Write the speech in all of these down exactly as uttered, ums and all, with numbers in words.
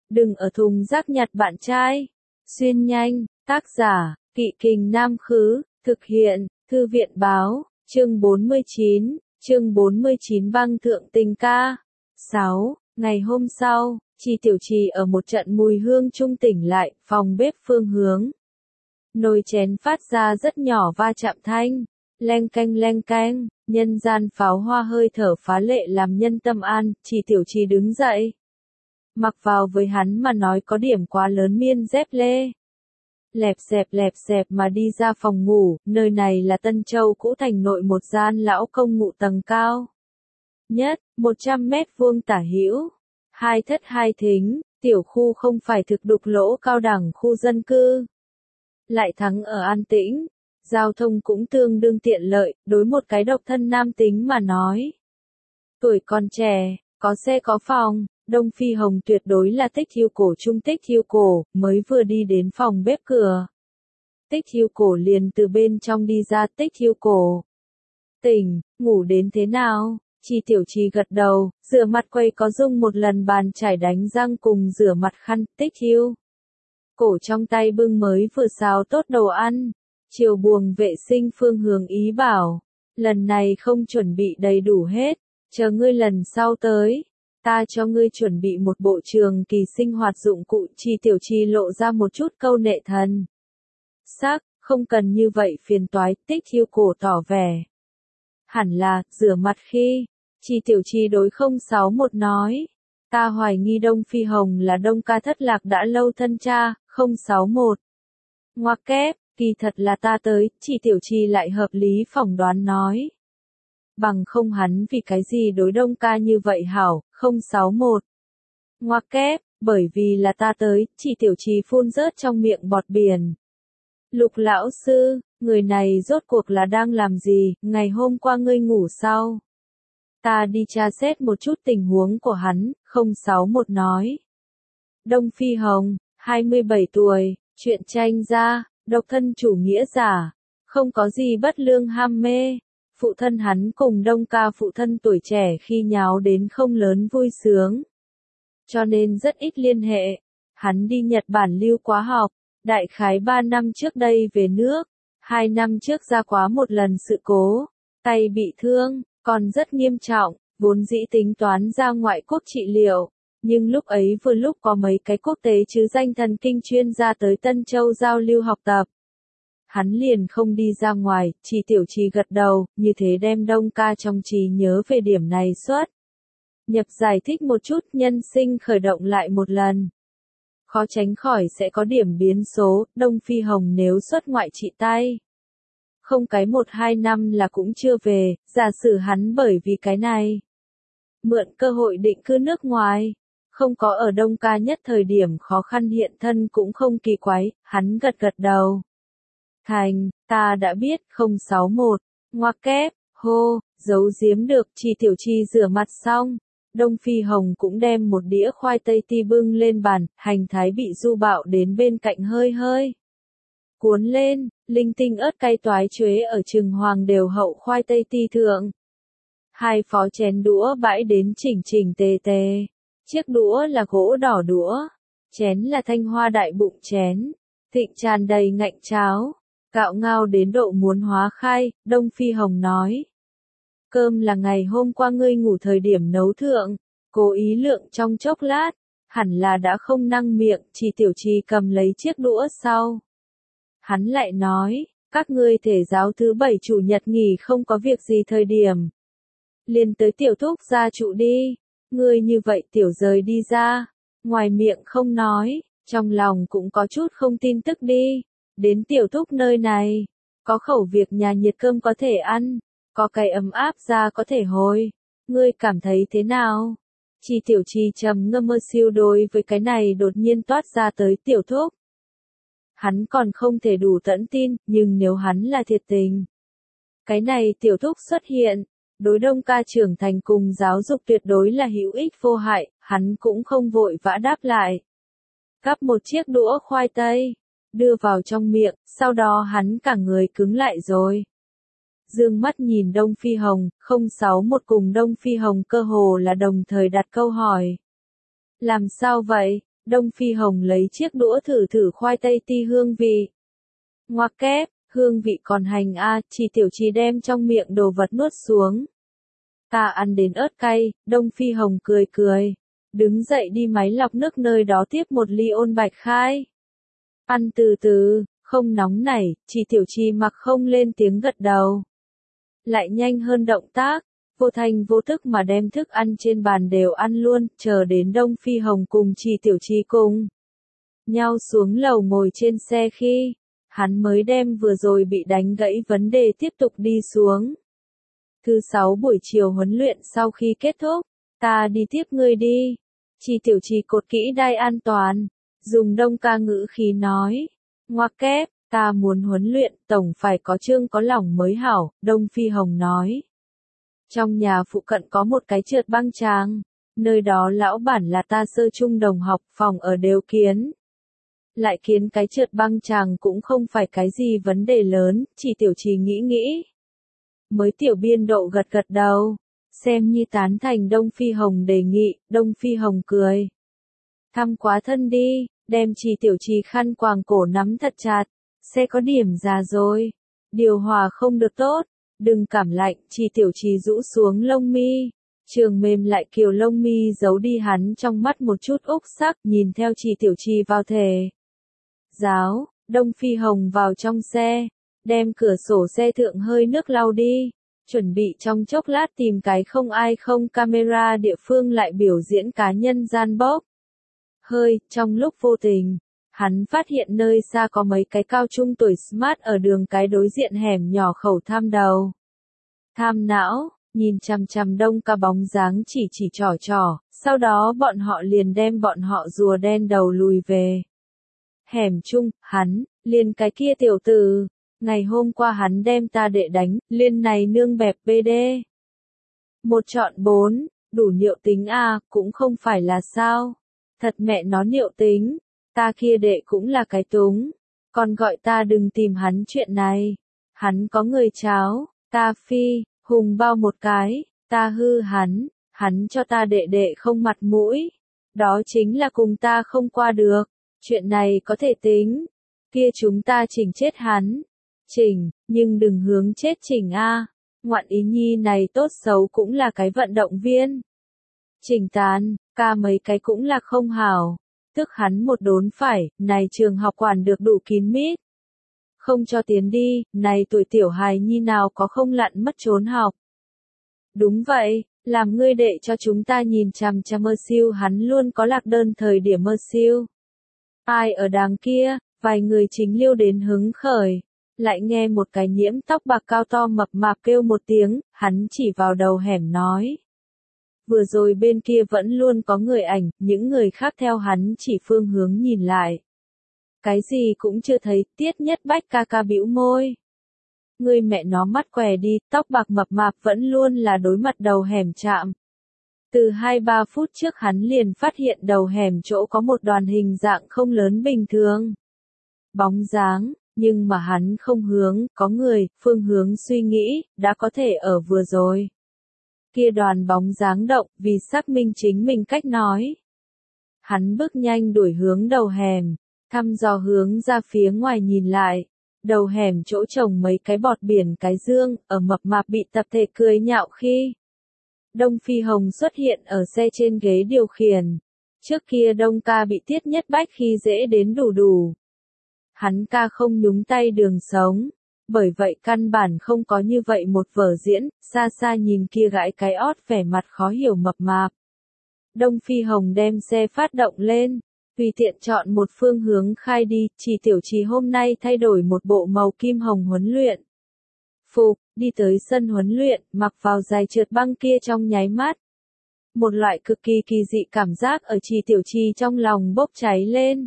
Đừng ở thùng rác nhặt bạn trai. Xuyên nhanh, tác giả, Kỵ Kình Nam Khứ, thực hiện, Thư viện Báo, chương bốn mươi chín, chương bốn mươi chín băng thượng tình ca. sáu. Ngày hôm sau, Chi Tiểu Trì ở một trận mùi hương trung tỉnh lại, phòng bếp phương hướng. Nồi chén phát ra rất nhỏ va chạm thanh, leng canh leng canh, nhân gian pháo hoa hơi thở phá lệ làm nhân tâm an. Chi Tiểu Trì đứng dậy. Mặc vào với hắn mà nói có điểm quá lớn miên dép lê. Lẹp xẹp lẹp xẹp mà đi ra phòng ngủ, nơi này là Tân Châu cũ thành nội một gian lão công ngụ tầng cao nhất, một trăm mét vuông tả hữu, hai thất hai thính, tiểu khu không phải thực đục lỗ cao đẳng khu dân cư. Lại thắng ở an tĩnh, giao thông cũng tương đương tiện lợi, đối một cái độc thân nam tính mà nói. Tuổi còn trẻ, có xe có phòng, Đông Phi Hồng tuyệt đối là Tích Hưu Cổ trung Tích Hưu Cổ, mới vừa đi đến phòng bếp cửa. Tích Hưu Cổ liền từ bên trong đi ra. Tích Hưu Cổ. Tỉnh, ngủ đến thế nào? Chi Tiểu Trì gật đầu, rửa mặt quay có dùng một lần bàn chải đánh răng cùng rửa mặt khăn. Tích Hưu Cổ trong tay bưng mới vừa xào tốt đồ ăn. Chiều buồng vệ sinh phương hướng ý bảo, lần này không chuẩn bị đầy đủ hết, chờ ngươi lần sau tới. Ta cho ngươi chuẩn bị một bộ trường kỳ sinh hoạt dụng cụ. Chi Tiểu Trì lộ ra một chút câu nệ thần sắc, không cần như vậy phiền toái. Tích Hưu Cổ tỏ vẻ. Hẳn là, rửa mặt khi. Chi Tiểu Trì đối không sáu một nói. Ta hoài nghi Đông Phi Hồng là Đông ca thất lạc đã lâu thân cha. Không sáu một. Ngoặc kép, kỳ thật là ta tới. Chi Tiểu Trì lại hợp lý phỏng đoán nói. Bằng không hắn vì cái gì đối Đông ca như vậy hảo. Không sáu một. Ngoặc kép, bởi vì là ta tới. Chi Tiểu Trì phun rớt trong miệng bọt biển. Lục lão sư, người này rốt cuộc là đang làm gì? Ngày hôm qua ngươi ngủ sau. Ta đi tra xét một chút tình huống của hắn. Không sáu một nói. Đông Phi Hồng, hai mươi bảy tuổi, chuyện tranh ra, độc thân chủ nghĩa giả, không có gì bất lương ham mê. Phụ thân hắn cùng Đông ca phụ thân tuổi trẻ khi nháo đến không lớn vui sướng. Cho nên rất ít liên hệ. Hắn đi Nhật Bản lưu quá học, đại khái ba năm trước đây về nước, hai năm trước ra quá một lần sự cố, tay bị thương, còn rất nghiêm trọng, vốn dĩ tính toán ra ngoại quốc trị liệu. Nhưng lúc ấy vừa lúc có mấy cái quốc tế chứ danh thần kinh chuyên gia tới Tân Châu giao lưu học tập. Hắn liền không đi ra ngoài. Chi Tiểu Trì gật đầu, như thế đem Đông ca trong trí nhớ về điểm này xuất. Nhập giải thích một chút, nhân sinh khởi động lại một lần. Khó tránh khỏi sẽ có điểm biến số. Đông Phi Hồng nếu xuất ngoại trị tay. Không cái một hai năm là cũng chưa về, giả sử hắn bởi vì cái này. Mượn cơ hội định cư nước ngoài. Không có ở Đông ca nhất thời điểm khó khăn hiện thân cũng không kỳ quái. Hắn gật gật đầu. Thành, ta đã biết. Không sáu một. Ngoặc kép, hô, giấu giếm được. Chi Tiểu Trì rửa mặt xong. Đông Phi Hồng cũng đem một đĩa khoai tây ti bưng lên bàn. Hành thái bị du bạo đến bên cạnh hơi hơi cuốn lên. Linh tinh ớt cay toái chuế ở chừng hoàng đều hậu khoai tây ti thượng. Hai phó chén đũa bãi đến chỉnh chỉnh tề tề. Chiếc đũa là gỗ đỏ đũa. Chén là thanh hoa đại bụng chén. Thịnh tràn đầy ngạnh cháo. Gạo ngao đến độ muốn hóa khai. Đông Phi Hồng nói. Cơm là ngày hôm qua ngươi ngủ thời điểm nấu thượng. Cố ý lượng trong chốc lát. Hẳn là đã không năng miệng. Chi Tiểu Trì cầm lấy chiếc đũa sau. Hắn lại nói. Các ngươi thể giáo thứ bảy chủ nhật nghỉ không có việc gì thời điểm. Liền tới Tiểu Thúc gia trụ đi. Ngươi như vậy tiểu rời đi ra. Ngoài miệng không nói. Trong lòng cũng có chút không tin tức đi. Đến Tiểu Thúc nơi này. Có khẩu việc nhà nhiệt cơm có thể ăn. Có cái ấm áp ra có thể hồi. Ngươi cảm thấy thế nào? Chi Tiểu Trì trầm ngâm mơ siêu đối với cái này đột nhiên toát ra tới Tiểu Thúc. Hắn còn không thể đủ tẫn tin, nhưng nếu hắn là thiệt tình. Cái này Tiểu Thúc xuất hiện. Đối Đông ca trưởng thành cùng giáo dục tuyệt đối là hữu ích vô hại. Hắn cũng không vội vã đáp lại. Gắp một chiếc đũa khoai tây. Đưa vào trong miệng, sau đó hắn cả người cứng lại rồi. Dương mắt nhìn Đông Phi Hồng. Không sáu một cùng Đông Phi Hồng cơ hồ là đồng thời đặt câu hỏi. Làm sao vậy? Đông Phi Hồng lấy chiếc đũa thử thử khoai tây ti hương vị. Ngoặc kép, hương vị còn hành a, Chỉ Tiểu Trì đem trong miệng đồ vật nuốt xuống. Ta ăn đến ớt cay, Đông Phi Hồng cười cười. Đứng dậy đi máy lọc nước nơi đó tiếp một ly ôn bạch khai. Ăn từ từ, không nóng nảy, Chỉ Tiểu Trì mặc không lên tiếng gật đầu. Lại nhanh hơn động tác, vô thành vô thức mà đem thức ăn trên bàn đều ăn luôn, chờ đến Đông Phi Hồng cùng Chỉ Tiểu Trì cùng nhau xuống lầu ngồi trên xe khi, hắn mới đem vừa rồi bị đánh gãy vấn đề tiếp tục đi xuống. Thứ sáu buổi chiều huấn luyện sau khi kết thúc, ta đi tiếp ngươi đi. Chỉ Tiểu Trì cột kỹ đai an toàn, dùng Đông ca ngữ khí nói. Ngoặc kép, ta muốn huấn luyện, tổng phải có chương có lòng mới hảo, Đông Phi Hồng nói. Trong nhà phụ cận có một cái trượt băng tràng, nơi đó lão bản là ta sơ trung đồng học, phòng ở đều kiến. Lại kiến cái trượt băng tràng cũng không phải cái gì vấn đề lớn, Chỉ Tiểu Trì nghĩ nghĩ. Mới tiểu biên độ gật gật đầu, xem như tán thành Đông Phi Hồng đề nghị, Đông Phi Hồng cười. Thăm quá thân đi, đem Chỉ Tiểu Trì khăn quàng cổ nắm thật chặt, xe có điểm già rồi, điều hòa không được tốt, đừng cảm lạnh, Chỉ Tiểu Trì rũ xuống lông mi, trường mềm lại kiều lông mi giấu đi hắn trong mắt một chút úc sắc, nhìn theo Chỉ Tiểu Trì vào thể. Giáo, Đông Phi Hồng vào trong xe, đem cửa sổ xe thượng hơi nước lau đi, chuẩn bị trong chốc lát tìm cái không ai không camera địa phương lại biểu diễn cá nhân gian bốc. Hơi, trong lúc vô tình, hắn phát hiện nơi xa có mấy cái cao trung tuổi smart ở đường cái đối diện hẻm nhỏ khẩu tham đầu. Tham não, nhìn chằm chằm Đông ca bóng dáng chỉ chỉ trỏ trỏ, sau đó bọn họ liền đem bọn họ rùa đen đầu lùi về. Hẻm chung, hắn, liền cái kia tiểu tử, ngày hôm qua hắn đem ta đệ đánh, liên này nương bẹp pê đê. Một chọn bốn, đủ niệu tính à, cũng không phải là sao. Thật mẹ nó niệu tính, ta kia đệ cũng là cái túng, còn gọi ta đừng tìm hắn chuyện này. Hắn có người cháo, ta phi, hùng bao một cái, ta hư hắn, hắn cho ta đệ đệ không mặt mũi. Đó chính là cùng ta không qua được, chuyện này có thể tính, kia chúng ta chỉnh chết hắn. Chỉnh, nhưng đừng hướng chết chỉnh a. Ngoạn ý nhi này tốt xấu cũng là cái vận động viên. Chỉnh tán, ca mấy cái cũng là không hảo. Tức hắn một đốn phải, này trường học quản được đủ kín mít. Không cho tiến đi, này tuổi tiểu hài nhi nào có không lặn mất trốn học. Đúng vậy, làm ngươi đệ cho chúng ta nhìn chằm chằm mơ siêu hắn luôn có lạc đơn thời điểm mơ siêu. Ai ở đàng kia, vài người chính liêu đến hứng khởi. Lại nghe một cái nhiễm tóc bạc cao to mập mạp kêu một tiếng, hắn chỉ vào đầu hẻm nói. Vừa rồi bên kia vẫn luôn có người ảnh, những người khác theo hắn chỉ phương hướng nhìn lại. Cái gì cũng chưa thấy, Tiết Nhất Bách ca ca bĩu môi. Người mẹ nó mắt què đi, tóc bạc mập mạp vẫn luôn là đối mặt đầu hẻm chạm. Từ hai ba phút trước hắn liền phát hiện đầu hẻm chỗ có một đoàn hình dạng không lớn bình thường. Bóng dáng. Nhưng mà hắn không hướng, có người, phương hướng suy nghĩ, đã có thể ở vừa rồi. Kia đoàn bóng dáng động, vì xác minh chính mình cách nói. Hắn bước nhanh đuổi hướng đầu hẻm, thăm dò hướng ra phía ngoài nhìn lại. Đầu hẻm chỗ trồng mấy cái bọt biển cái dương, ở mập mạp bị tập thể cười nhạo khi. Đông Phi Hồng xuất hiện ở xe trên ghế điều khiển. Trước kia Đông ca bị Tiết Nhất Bách khi dễ đến đủ đủ. Hắn ca không nhúng tay đường sống, bởi vậy căn bản không có như vậy một vở diễn, xa xa nhìn kia gãi cái ót vẻ mặt khó hiểu mập mạp. Đông Phi Hồng đem xe phát động lên, tùy tiện chọn một phương hướng khai đi, Chỉ Tiểu Trì hôm nay thay đổi một bộ màu kim hồng huấn luyện. Phục, đi tới sân huấn luyện, mặc vào giày trượt băng kia trong nháy mắt. Một loại cực kỳ kỳ dị cảm giác ở Chỉ Tiểu Trì trong lòng bốc cháy lên.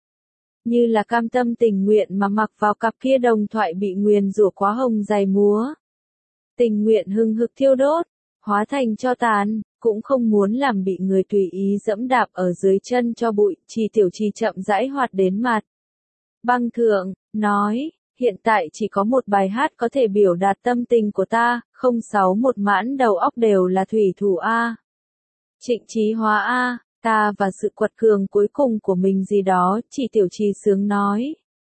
Như là cam tâm tình nguyện mà mặc vào cặp kia đồng thoại bị nguyền rủa quá hồng giày múa. Tình nguyện hưng hực thiêu đốt, hóa thành cho tàn, cũng không muốn làm bị người tùy ý dẫm đạp ở dưới chân cho bụi, Chỉ Tiểu Trì chậm rãi hoạt đến mặt. Băng thượng, nói, hiện tại chỉ có một bài hát có thể biểu đạt tâm tình của ta, không sáu một mãn đầu óc đều là thủy thủ A. Trịnh Chí Hóa A, ta và sự quật cường cuối cùng của mình gì đó, chị Tiểu Trì sướng nói.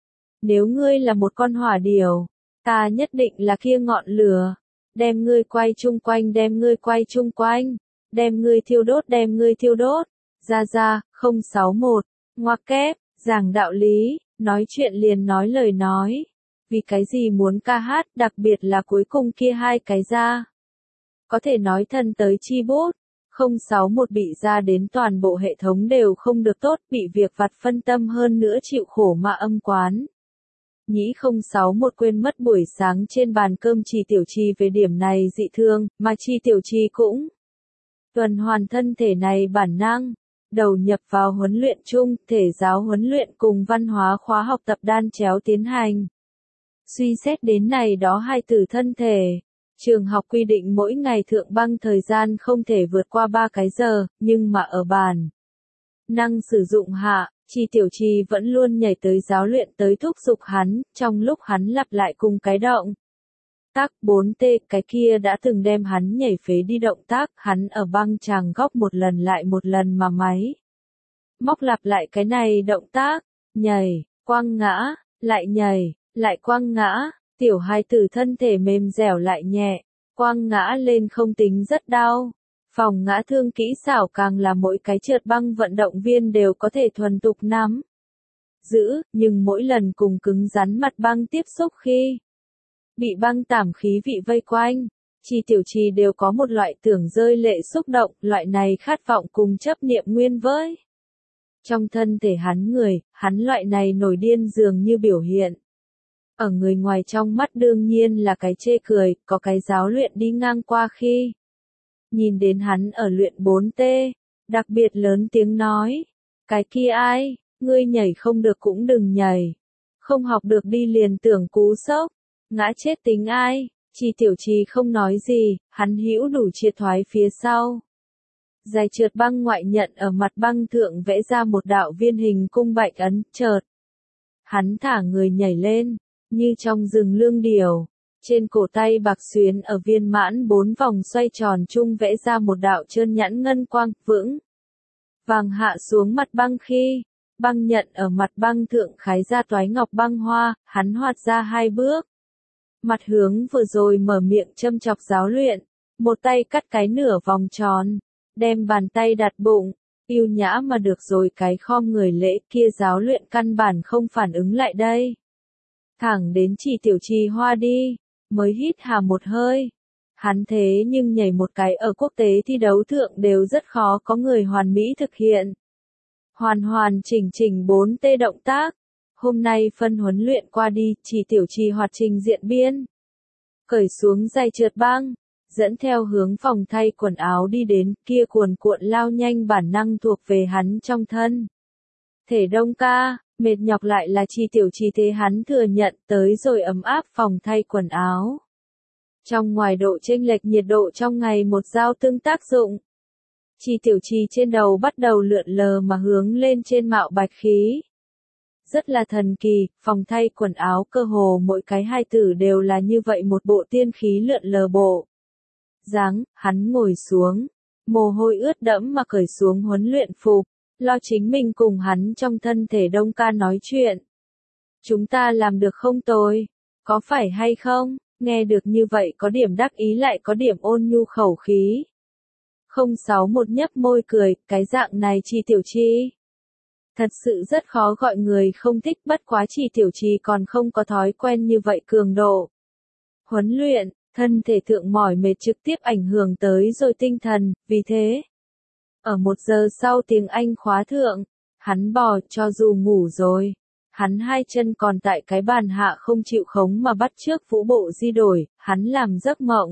Nếu ngươi là một con hỏa điểu, ta nhất định là kia ngọn lửa, đem ngươi quay chung quanh đem ngươi quay chung quanh, đem ngươi thiêu đốt đem ngươi thiêu đốt. Ra ra, không sáu một, ngoặc kép, giảng đạo lý, nói chuyện liền nói lời nói. Vì cái gì muốn ca hát, đặc biệt là cuối cùng kia hai cái ra. Có thể nói thân tới chi bút, không sáu một bị ra đến toàn bộ hệ thống đều không được tốt, bị việc vặt phân tâm hơn nữa chịu khổ mà âm quán. Nhĩ không sáu một quên mất buổi sáng trên bàn cơm Chi Tiểu Trì về điểm này dị thương, mà Chi Tiểu Trì cũng tuần hoàn thân thể này bản năng, đầu nhập vào huấn luyện chung, thể giáo huấn luyện cùng văn hóa khóa học tập đan chéo tiến hành. Suy xét đến này đó hai từ thân thể, trường học quy định mỗi ngày thượng băng thời gian không thể vượt qua ba cái giờ, nhưng mà ở bản năng sử dụng hạ, Chi Tiểu Trì vẫn luôn nhảy tới giáo luyện tới thúc giục hắn, trong lúc hắn lặp lại cùng cái động tác bốn T, cái kia đã từng đem hắn nhảy phế đi động tác, hắn ở băng chàng góc một lần lại một lần mà máy móc lặp lại cái này động tác, nhảy, quăng ngã, lại nhảy, lại quăng ngã, tiểu hài tử thân thể mềm dẻo lại nhẹ, quăng ngã lên không tính rất đau. Phòng ngã thương kỹ xảo càng là mỗi cái trượt băng vận động viên đều có thể thuần thục nắm giữ, nhưng mỗi lần cùng cứng rắn mặt băng tiếp xúc khi bị băng tảm khí vị vây quanh, Chi Tiểu Trì đều có một loại tưởng rơi lệ xúc động, loại này khát vọng cùng chấp niệm nguyên với. Trong thân thể hắn người, hắn loại này nổi điên dường như biểu hiện. Ở người ngoài trong mắt đương nhiên là cái chê cười, có cái giáo luyện đi ngang qua khi nhìn đến hắn ở luyện bốn T, đặc biệt lớn tiếng nói, cái kia ai, ngươi nhảy không được cũng đừng nhảy, không học được đi liền tưởng cú sốc, ngã chết tính ai, Chi Tiểu Trì không nói gì, hắn hữu đủ triệt thoái phía sau. Dài trượt băng ngoại nhận ở mặt băng thượng vẽ ra một đạo viên hình cung bạch ấn, chợt. Hắn thả người nhảy lên, như trong rừng lương điểu. Trên cổ tay bạc xuyến ở viên mãn bốn vòng xoay tròn chung vẽ ra một đạo trơn nhẵn ngân quang, vững. Vàng hạ xuống mặt băng khi, băng nhận ở mặt băng thượng khái ra toái ngọc băng hoa, hắn hoạt ra hai bước. Mặt hướng vừa rồi mở miệng châm chọc giáo luyện, một tay cắt cái nửa vòng tròn, đem bàn tay đặt bụng, yêu nhã mà được rồi cái khom người lễ kia giáo luyện căn bản không phản ứng lại đây. Thẳng đến Chi Tiểu Trì hoa đi, mới hít hà một hơi. Hắn thế nhưng nhảy một cái ở quốc tế thi đấu thượng đều rất khó có người hoàn mỹ thực hiện. Hoàn hoàn chỉnh chỉnh bốn T động tác. Hôm nay phân huấn luyện qua đi, Chi Tiểu Trì hoạt trình diện biên. Cởi xuống giày trượt băng, dẫn theo hướng phòng thay quần áo đi đến, kia cuồn cuộn lao nhanh bản năng thuộc về hắn trong thân. Thể đông ca, mệt nhọc lại là Chi Tiểu Trì thế hắn thừa nhận tới rồi ấm áp phòng thay quần áo. Trong ngoài độ chênh lệch nhiệt độ trong ngày một giao tương tác dụng. Chi Tiểu Trì trên đầu bắt đầu lượn lờ mà hướng lên trên mạo bạch khí. Rất là thần kỳ, phòng thay quần áo cơ hồ mỗi cái hai tử đều là như vậy một bộ tiên khí lượn lờ bộ. Dáng, hắn ngồi xuống, mồ hôi ướt đẫm mà cởi xuống huấn luyện phục, lo chính mình cùng hắn trong thân thể đông ca nói chuyện. Chúng ta làm được không tồi, có phải hay không? Nghe được như vậy có điểm đắc ý lại có điểm ôn nhu khẩu khí. không sáu một nhấp môi cười, cái dạng này Chi Tiểu Trì. Thật sự rất khó gọi người không thích, bất quá Chi Tiểu Trì còn không có thói quen như vậy cường độ. Huấn luyện, thân thể thượng mỏi mệt trực tiếp ảnh hưởng tới rồi tinh thần, vì thế. Ở một giờ sau tiếng Anh khóa thượng, hắn bò cho dù ngủ rồi. Hắn hai chân còn tại cái bàn hạ không chịu khống mà bắt chước vũ bộ di đổi, hắn làm giấc mộng.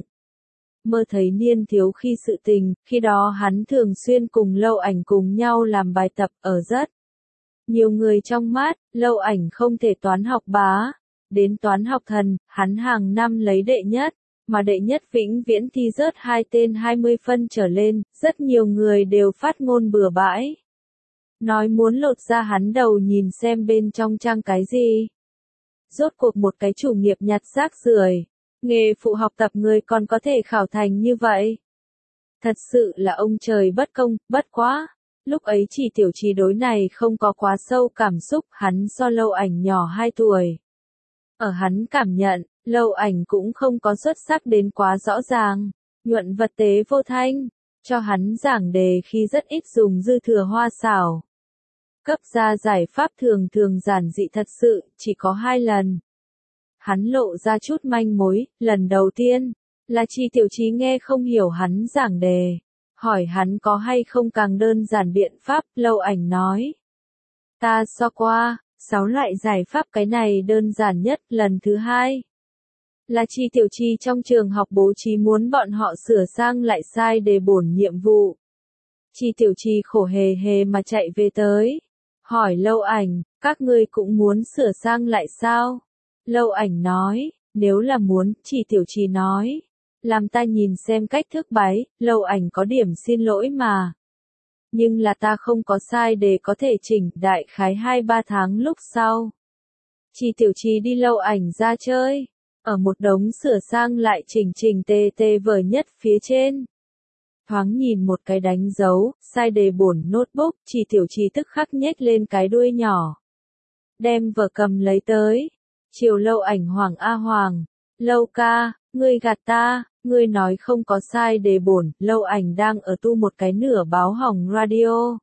Mơ thấy niên thiếu khi sự tình, khi đó hắn thường xuyên cùng Lâu Ảnh cùng nhau làm bài tập ở rất nhiều người trong mắt, Lâu Ảnh không thể toán học bá, đến toán học thần, hắn hàng năm lấy đệ nhất, mà đệ nhất vĩnh viễn thi rớt hai tên hai mươi phân trở lên, rất nhiều người đều phát ngôn bừa bãi. Nói muốn lột ra hắn đầu nhìn xem bên trong trang cái gì. Rốt cuộc một cái chủ nghiệp nhặt rác rưởi, nghề phụ học tập người còn có thể khảo thành như vậy. Thật sự là ông trời bất công, bất quá. Lúc ấy chỉ tiểu trì đối này không có quá sâu cảm xúc, hắn so Lâu Ảnh nhỏ hai tuổi. Ở hắn cảm nhận, Lâu Ảnh cũng không có xuất sắc đến quá rõ ràng, nhuận vật tế vô thanh, cho hắn giảng đề khi rất ít dùng dư thừa hoa xảo. Cấp ra giải pháp thường thường giản dị thật sự, chỉ có hai lần. Hắn lộ ra chút manh mối, lần đầu tiên, là Chi Tiểu Trì nghe không hiểu hắn giảng đề. Hỏi hắn có hay không càng đơn giản biện pháp, Lâu Ảnh nói. Ta so qua, sáu loại giải pháp cái này đơn giản nhất, lần thứ hai. Là Chi Tiểu Trì trong trường học bố trí muốn bọn họ sửa sang lại sai để bổn nhiệm vụ. Chi Tiểu Trì khổ hề hề mà chạy về tới. Hỏi Lâu Ảnh, các ngươi cũng muốn sửa sang lại sao? Lâu Ảnh nói, nếu là muốn, Chi Tiểu Trì nói. Làm ta nhìn xem cách thức bái, Lâu Ảnh có điểm xin lỗi mà. Nhưng là ta không có sai để có thể chỉnh, đại khái hai ba tháng lúc sau. Chi Tiểu Trì đi Lâu Ảnh ra chơi, ở một đống sửa sang lại chỉnh chỉnh tề tề vở nhất phía trên. Thoáng nhìn một cái đánh dấu, sai đề bổn notebook, Chi Tiểu Trì tức khắc nhếch lên cái đuôi nhỏ. Đem vở cầm lấy tới. Chiều Lâu Ảnh Hoàng a Hoàng. Lâu ca, ngươi gạt ta, ngươi nói không có sai đề bổn, Lâu Ảnh đang ở tu một cái nửa báo hỏng radio.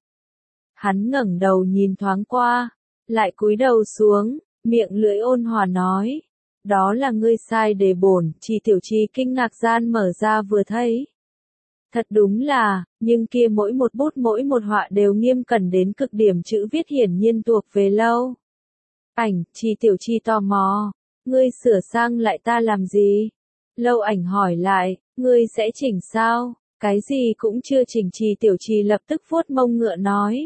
Hắn ngẩng đầu nhìn thoáng qua, lại cúi đầu xuống, miệng lưỡi ôn hòa nói. Đó là ngươi sai đề bổn, Chi Tiểu Trì kinh ngạc gian mở ra vừa thấy. Thật đúng là, nhưng kia mỗi một bút mỗi một họa đều nghiêm cẩn đến cực điểm, chữ viết hiển nhiên thuộc về Lâu Ảnh. Chi Tiểu Trì tò mò, ngươi sửa sang lại ta làm gì? Lâu Ảnh hỏi lại, ngươi sẽ chỉnh sao? Cái gì cũng chưa chỉnh. Chi Tiểu Trì lập tức vuốt mông ngựa nói.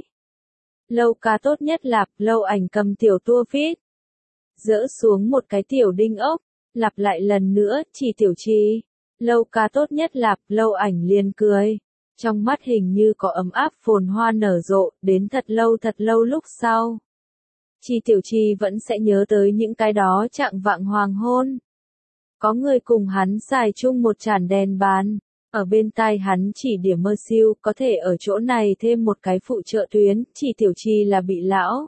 Lâu ca tốt nhất lạp. Lâu Ảnh cầm tiểu tua viết, dỡ xuống một cái tiểu đinh ốc, lặp lại lần nữa, Chi Tiểu Trì. Lâu ca tốt nhất lạp. Lâu Ảnh liền cười. Trong mắt hình như có ấm áp phồn hoa nở rộ, đến thật lâu thật lâu lúc sau. Chi Tiểu Trì vẫn sẽ nhớ tới những cái đó trạng vạng hoàng hôn. Có người cùng hắn xài chung một chản đèn bàn, ở bên tai hắn chỉ điểm mơ siêu, có thể ở chỗ này thêm một cái phụ trợ tuyến, Chi Tiểu Trì là bị lão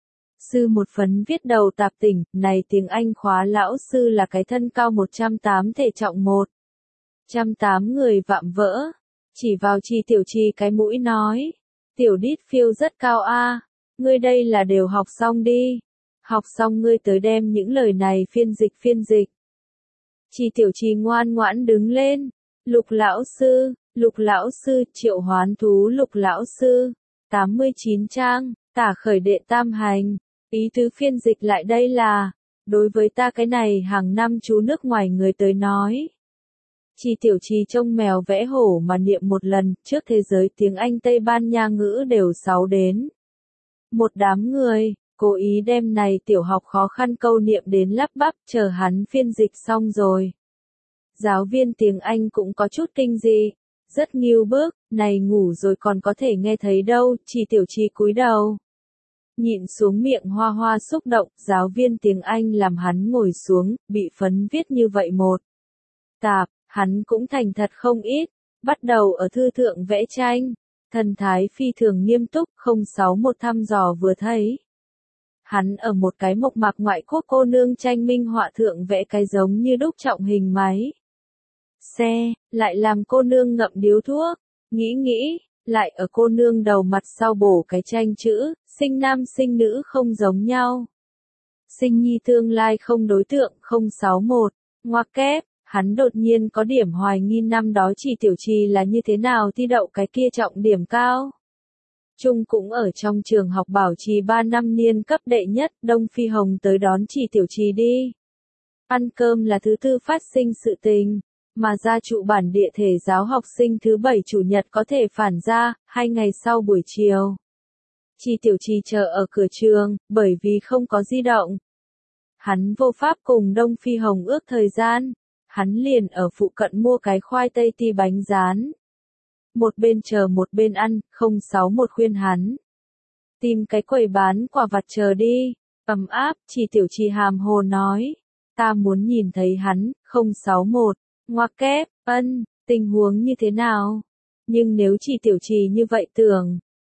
sư một phấn viết đầu tạp tỉnh, này tiếng Anh khóa lão sư là cái thân cao một trăm tám thể trọng một trăm tám người vạm vỡ, chỉ vào Chi Tiểu Trì cái mũi nói, tiểu đít phiêu rất cao a, ngươi đây là đều học xong đi, học xong ngươi tới đem những lời này phiên dịch phiên dịch. Chi Tiểu Trì ngoan ngoãn đứng lên, Lục lão sư, Lục lão sư, Triệu Hoán Thú Lục lão sư, tám mươi chín trang, tả khởi đệ tam hành, ý tứ phiên dịch lại đây là, đối với ta cái này hàng năm chú nước ngoài người tới nói. Chi Tiểu Trì trông mèo vẽ hổ mà niệm một lần, trước thế giới tiếng Anh Tây Ban Nha ngữ đều sáu đến. Một đám người, cố ý đem này tiểu học khó khăn câu niệm đến lắp bắp, chờ hắn phiên dịch xong rồi. Giáo viên tiếng Anh cũng có chút kinh dị, rất nghiêu bước, này ngủ rồi còn có thể nghe thấy đâu. Chi Tiểu Trì cúi đầu, nhịn xuống miệng hoa hoa xúc động, giáo viên tiếng Anh làm hắn ngồi xuống, bị phấn viết như vậy một tạp, hắn cũng thành thật không ít, bắt đầu ở thư thượng vẽ tranh, thần thái phi thường nghiêm túc. Không sáu một thăm dò vừa thấy, hắn ở một cái mộc mạc ngoại quốc cô nương tranh minh họa thượng vẽ cái giống như đúc trọng hình máy xe, lại làm cô nương ngậm điếu thuốc, nghĩ nghĩ, lại ở cô nương đầu mặt sau bổ cái tranh chữ, sinh nam sinh nữ không giống nhau. Sinh nhi tương lai không đối tượng. Không sáu một, ngoặc kép, hắn đột nhiên có điểm hoài nghi năm đó Chi Tiểu Trì là như thế nào thi đậu cái kia trọng điểm cao. Trung cũng ở trong trường học bảo trì ba năm niên cấp đệ nhất, Đông Phi Hồng tới đón Chi Tiểu Trì đi ăn cơm là thứ tư phát sinh sự tình, mà gia trụ bản địa thể giáo học sinh thứ bảy chủ nhật có thể phản ra, hai ngày sau buổi chiều. Chi Tiểu Trì chờ ở cửa trường, bởi vì không có di động. Hắn vô pháp cùng Đông Phi Hồng ước thời gian, hắn liền ở phụ cận mua cái khoai tây ti bánh rán. Một bên chờ một bên ăn. Không sáu một khuyên hắn tìm cái quầy bán quả vặt chờ đi, ấm áp. Chi Tiểu Trì hàm hồ nói, ta muốn nhìn thấy hắn. Không sáu một, ngoặc kép, ân, tình huống như thế nào? Nhưng nếu Chi Tiểu Trì như vậy tưởng,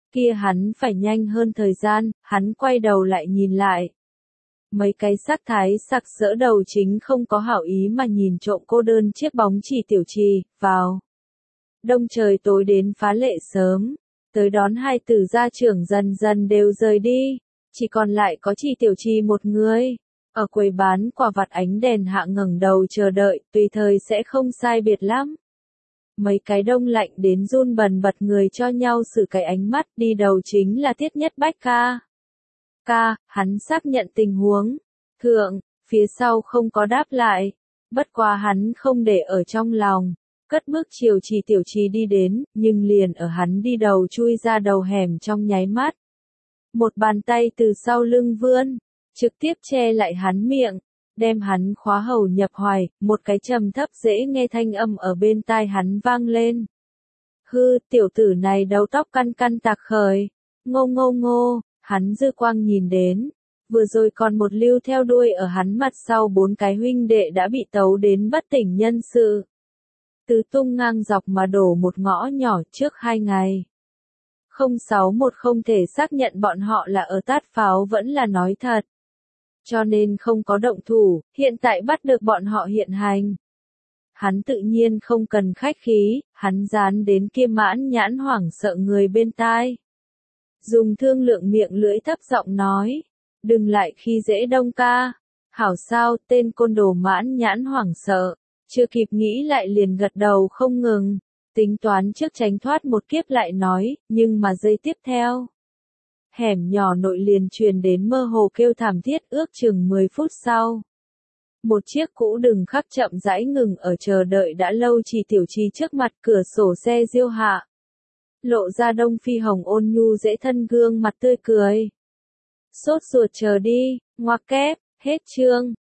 kia hắn phải nhanh hơn thời gian, hắn quay đầu lại nhìn lại. Mấy cái sắc thái sặc sỡ đầu chính không có hảo ý mà nhìn trộm cô đơn chiếc bóng chỉ tiểu trì, vào. Đông trời tối đến phá lệ sớm, tới đón hai tử gia trưởng dần dần đều rời đi, chỉ còn lại có chỉ tiểu trì một người. Ở quầy bán quả vặt ánh đèn hạ ngẩng đầu chờ đợi, tùy thời sẽ không sai biệt lắm. Mấy cái đông lạnh đến run bần bật người cho nhau xử cái ánh mắt, đi đầu chính là Tiết Nhất Bách ca. Ca, hắn xác nhận tình huống. Thượng, phía sau không có đáp lại. Bất quá hắn không để ở trong lòng. Cất bước chiều chỉ tiểu trì đi đến, nhưng liền ở hắn đi đầu chui ra đầu hẻm trong nháy mắt. Một bàn tay từ sau lưng vươn, trực tiếp che lại hắn miệng, đem hắn khóa hầu nhập hoài, một cái trầm thấp dễ nghe thanh âm ở bên tai hắn vang lên. Hư, tiểu tử này đầu tóc căn căn tạc khởi, ngô ngô ngô, hắn dư quang nhìn đến, vừa rồi còn một lưu theo đuôi ở hắn mặt sau bốn cái huynh đệ đã bị tấu đến bất tỉnh nhân sự. Tứ tung ngang dọc mà đổ một ngõ nhỏ trước hai ngày. không sáu một không thể xác nhận bọn họ là ở tát pháo vẫn là nói thật. Cho nên không có động thủ, hiện tại bắt được bọn họ hiện hành. Hắn tự nhiên không cần khách khí, hắn dán đến kia mãn nhãn hoảng sợ người bên tai. Dùng thương lượng miệng lưỡi thấp giọng nói, đừng lại khi dễ Đông ca. Hảo sao, tên côn đồ mãn nhãn hoảng sợ, chưa kịp nghĩ lại liền gật đầu không ngừng, tính toán trước tránh thoát một kiếp lại nói, nhưng mà giây tiếp theo. Hẻm nhỏ nội liền truyền đến mơ hồ kêu thảm thiết ước chừng mười phút sau. Một chiếc cũ đừng khắc chậm rãi ngừng ở chờ đợi đã lâu chỉ tiểu trì trước mặt cửa sổ xe diêu hạ. Lộ ra Đông Phi hồng ôn nhu dễ thân gương mặt tươi cười. Sốt ruột chờ đi, ngoặc kép, hết chương.